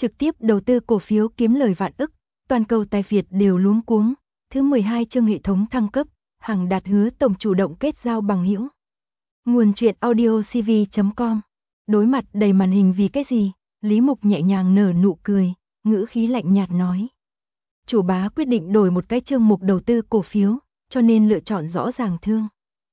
trực tiếp đầu tư cổ phiếu kiếm lời vạn ức, toàn cầu tài Việt đều luống cuống. Thứ 12 chương hệ thống thăng cấp, Hằng Đạt hứa tổng chủ động kết giao bằng hữu. Nguồn truyện audio cv.com. Đối mặt đầy màn hình vì cái gì? Lý Mục nhẹ nhàng nở nụ cười, ngữ khí lạnh nhạt nói. Chủ bá quyết định đổi một cái chương mục đầu tư cổ phiếu, cho nên lựa chọn rõ ràng thương.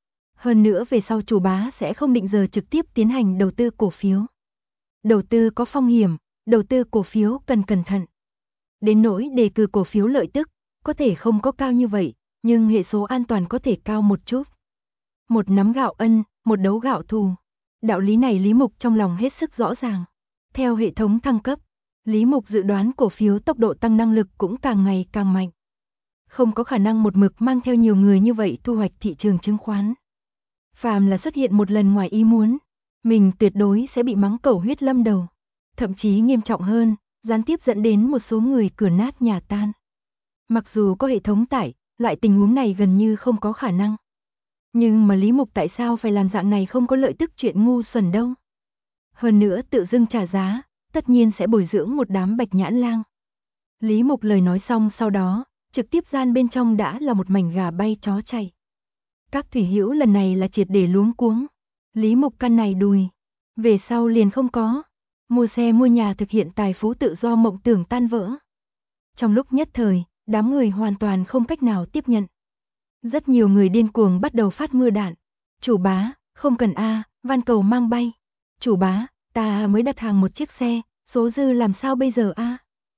Hơn nữa về sau chủ bá sẽ không định giờ trực tiếp tiến hành đầu tư cổ phiếu. Đầu tư có phong hiểm, đầu tư cổ phiếu cần cẩn thận. Đến nỗi đề cử cổ phiếu lợi tức, có thể không có cao như vậy, nhưng hệ số an toàn có thể cao một chút. Một nắm gạo ân, một đấu gạo thù. Đạo lý này Lý Mục trong lòng hết sức rõ ràng. Theo hệ thống thăng cấp, Lý Mục dự đoán cổ phiếu tốc độ tăng năng lực cũng càng ngày càng mạnh. Không có khả năng một mực mang theo nhiều người như vậy thu hoạch thị trường chứng khoán. Phàm là xuất hiện một lần ngoài ý muốn, mình tuyệt đối sẽ bị mắng cẩu huyết lâm đầu. Thậm chí nghiêm trọng hơn, gián tiếp dẫn đến một số người cửa nát nhà tan. Mặc dù có hệ thống tải, loại tình huống này gần như không có khả năng. Nhưng mà Lý Mục tại sao phải làm dạng này không có lợi tức chuyện ngu xuẩn đâu. Hơn nữa tự dưng trả giá, tất nhiên sẽ bồi dưỡng một đám bạch nhãn lang. Lý Mục lời nói xong sau đó, trực tiếp gian bên trong đã là một mảnh gà bay chó chạy. Các thủy hữu lần này là triệt để luống cuống. Lý Mục căn này đùi, về sau liền không có. Mua xe mua nhà thực hiện tài phú tự do mộng tưởng tan vỡ. Trong lúc nhất thời, đám người hoàn toàn không cách nào tiếp nhận. Rất nhiều người điên cuồng bắt đầu phát mưa đạn. Chủ bá, không cần a, van cầu mang bay. Chủ bá, ta mới đặt hàng một chiếc xe, số dư làm sao bây giờ a?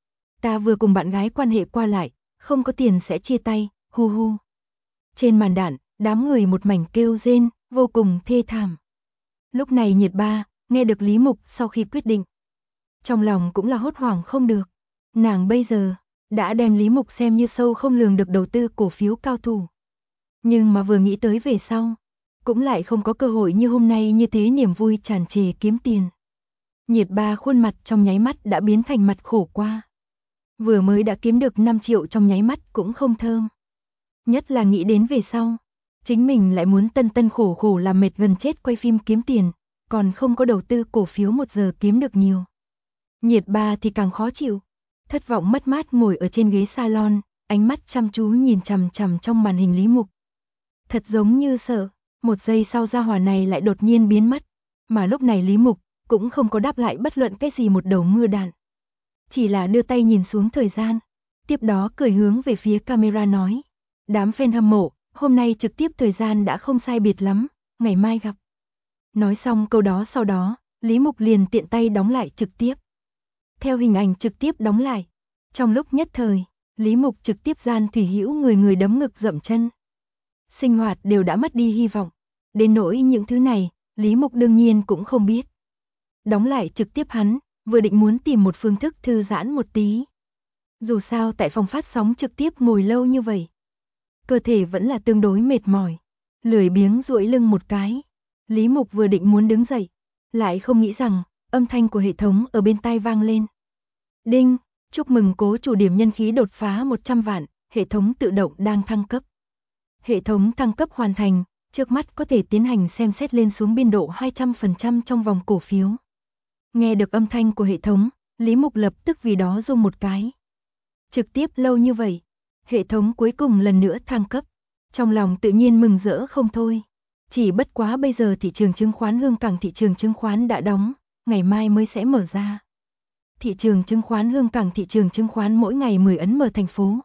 Ta vừa cùng bạn gái quan hệ qua lại, không có tiền sẽ chia tay, hu hu. Trên màn đạn, đám người một mảnh kêu rên, vô cùng thê thảm. Lúc này Nhiệt Ba, nghe được Lý Mục sau khi quyết định. Trong lòng cũng là hốt hoảng không được. Nàng bây giờ, đã đem Lý Mục xem như sâu không lường được đầu tư cổ phiếu cao thủ. Nhưng mà vừa nghĩ tới về sau, cũng lại không có cơ hội như hôm nay như thế niềm vui tràn trề kiếm tiền. Nhiệt Ba khuôn mặt trong nháy mắt đã biến thành mặt khổ qua. Vừa mới đã kiếm được 5 triệu trong nháy mắt cũng không thơm. Nhất là nghĩ đến về sau, chính mình lại muốn tân tân khổ khổ làm mệt gần chết quay phim kiếm tiền, còn không có đầu tư cổ phiếu 1 giờ kiếm được nhiều. Nhiệt Ba thì càng khó chịu, thất vọng mất mát ngồi ở trên ghế salon, ánh mắt chăm chú nhìn chằm chằm trong màn hình Lý Mục. Thật giống như sợ, một giây sau gia hỏa này lại đột nhiên biến mất, mà lúc này Lý Mục cũng không có đáp lại bất luận cái gì một đầu mưa đạn. Chỉ là đưa tay nhìn xuống thời gian, tiếp đó cười hướng về phía camera nói. Đám fan hâm mộ, hôm nay trực tiếp thời gian đã không sai biệt lắm, ngày mai gặp. Nói xong câu đó sau đó, Lý Mục liền tiện tay đóng lại trực tiếp. Theo hình ảnh trực tiếp đóng lại, trong lúc nhất thời, Lý Mục trực tiếp gian thủy hữu người người đấm ngực dậm chân. Sinh hoạt đều đã mất đi hy vọng. Đến nỗi những thứ này, Lý Mục đương nhiên cũng không biết. Đóng lại trực tiếp hắn, vừa định muốn tìm một phương thức thư giãn một tí. Dù sao tại phòng phát sóng trực tiếp ngồi lâu như vậy, cơ thể vẫn là tương đối mệt mỏi. Lười biếng duỗi lưng một cái, Lý Mục vừa định muốn đứng dậy, lại không nghĩ rằng âm thanh của hệ thống ở bên tai vang lên. Đinh, chúc mừng cố chủ điểm nhân khí đột phá 100 vạn, hệ thống tự động đang thăng cấp. Hệ thống thăng cấp hoàn thành, trước mắt có thể tiến hành xem xét lên xuống biên độ 200% trong vòng cổ phiếu. Nghe được âm thanh của hệ thống, Lý Mục lập tức vì đó rung một cái. Trực tiếp lâu như vậy, hệ thống cuối cùng lần nữa thăng cấp. Trong lòng tự nhiên mừng rỡ không thôi. Chỉ bất quá bây giờ thị trường chứng khoán Hương Cảng thị trường chứng khoán đã đóng, ngày mai mới sẽ mở ra. Thị trường chứng khoán Hương Cảng thị trường chứng khoán mỗi ngày 10 ấn mở thành phố,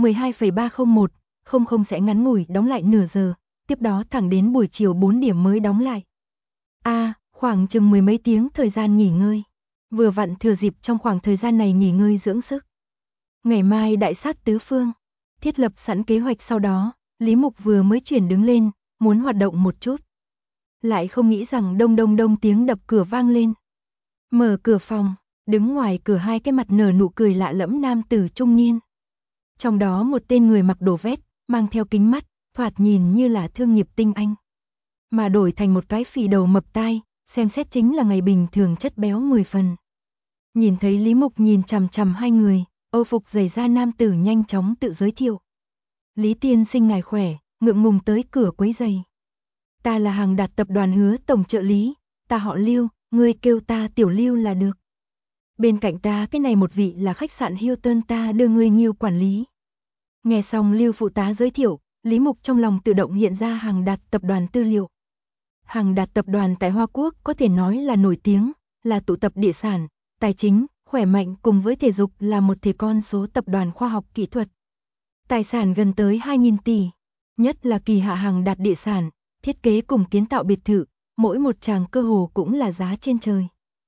12,301, 00 sẽ ngắn ngủi đóng lại nửa giờ, tiếp đó thẳng đến buổi chiều 4 điểm mới đóng lại. Khoảng chừng 10 mấy tiếng thời gian nghỉ ngơi. Vừa vặn thừa dịp trong khoảng thời gian này nghỉ ngơi dưỡng sức. Ngày mai đại sát tứ phương, thiết lập sẵn kế hoạch sau đó, Lý Mục vừa mới chuyển đứng lên, muốn hoạt động một chút. Lại không nghĩ rằng đông đông đông tiếng đập cửa vang lên. Mở cửa phòng, đứng ngoài cửa hai cái mặt nở nụ cười lạ lẫm nam tử trung niên. Trong đó một tên người mặc đồ vest, mang theo kính mắt, thoạt nhìn như là thương nghiệp tinh anh. Mà đổi thành một cái phì đầu mập tai, xem xét chính là ngày bình thường chất béo 10 phần. Nhìn thấy Lý Mục nhìn chằm chằm hai người, Âu phục giày da nam tử nhanh chóng tự giới thiệu. Lý tiên sinh ngài khỏe, ngượng ngùng tới cửa quấy giày. Ta là Hằng Đạt tập đoàn Hứa tổng trợ lý, ta họ Lưu, ngươi kêu ta Tiểu Lưu là được. Bên cạnh ta cái này một vị là khách sạn Hilton, ta đưa ngươi Ngưu quản lý. Nghe xong Lưu phụ tá giới thiệu, Lý Mục trong lòng tự động hiện ra Hằng Đạt tập đoàn tư liệu. Hằng Đạt tập đoàn tại Hoa Quốc có thể nói là nổi tiếng, là tụ tập địa sản, tài chính, khỏe mạnh cùng với thể dục, là một thể con số tập đoàn khoa học kỹ thuật. Tài sản gần tới 2.000 tỷ, nhất là kỳ hạ Hằng Đạt địa sản, thiết kế cùng kiến tạo biệt thự, mỗi một tràng cơ hồ cũng là giá trên trời.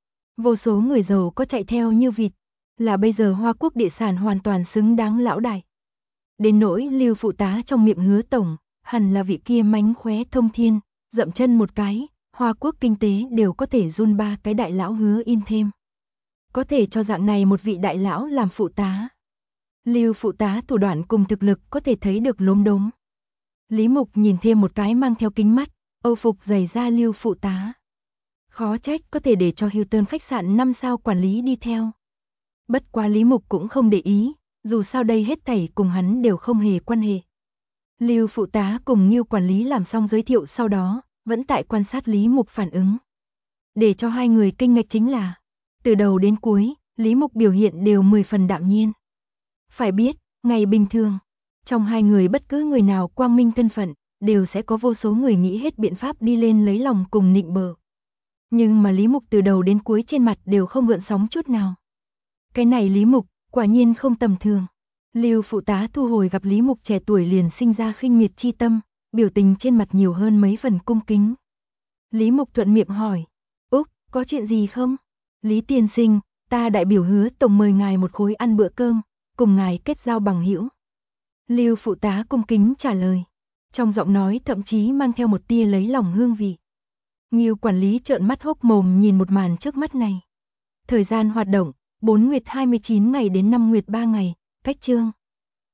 Vô số người giàu có chạy theo như vịt, là bây giờ Hoa Quốc địa sản hoàn toàn xứng đáng lão đại. Đến nỗi Lưu phụ tá trong miệng Hứa tổng, hẳn là vị kia mánh khóe thông thiên, dậm chân một cái, Hoa Quốc kinh tế đều có thể run ba cái đại lão Hứa in thêm. Có thể cho dạng này một vị đại lão làm phụ tá. Lưu phụ tá thủ đoạn cùng thực lực có thể thấy được lốm đốm. Lý Mục nhìn thêm một cái mang theo kính mắt, Âu phục giày da Lưu phụ tá. Khó trách có thể để cho Hilton khách sạn 5 sao quản lý đi theo. Bất quá Lý Mục cũng không để ý, dù sao đây hết thảy cùng hắn đều không hề quan hệ. Lưu phụ tá cùng Ngưu quản lý làm xong giới thiệu sau đó, vẫn tại quan sát Lý Mục phản ứng. Để cho hai người kinh ngạc chính là, từ đầu đến cuối, Lý Mục biểu hiện đều 10 phần đạm nhiên. Phải biết, ngày bình thường, trong hai người bất cứ người nào quang minh thân phận, đều sẽ có vô số người nghĩ hết biện pháp đi lên lấy lòng cùng nịnh bợ. Nhưng mà Lý Mục từ đầu đến cuối trên mặt đều không gợn sóng chút nào. Cái này Lý Mục, quả nhiên không tầm thường. Lưu phụ tá thu hồi gặp Lý Mục trẻ tuổi liền sinh ra khinh miệt chi tâm, biểu tình trên mặt nhiều hơn mấy phần cung kính. Lý Mục thuận miệng hỏi, Úc, có chuyện gì không? Lý tiên sinh, ta đại biểu Hứa tổng mời ngài một khối ăn bữa cơm, cùng ngài kết giao bằng hữu. Lưu phụ tá cung kính trả lời, trong giọng nói thậm chí mang theo một tia lấy lòng hương vị. Ngưu quản lý trợn mắt hốc mồm nhìn một màn trước mắt này. Thời gian hoạt động, 4 nguyệt 29 ngày đến 5 nguyệt 3 ngày, cách chương.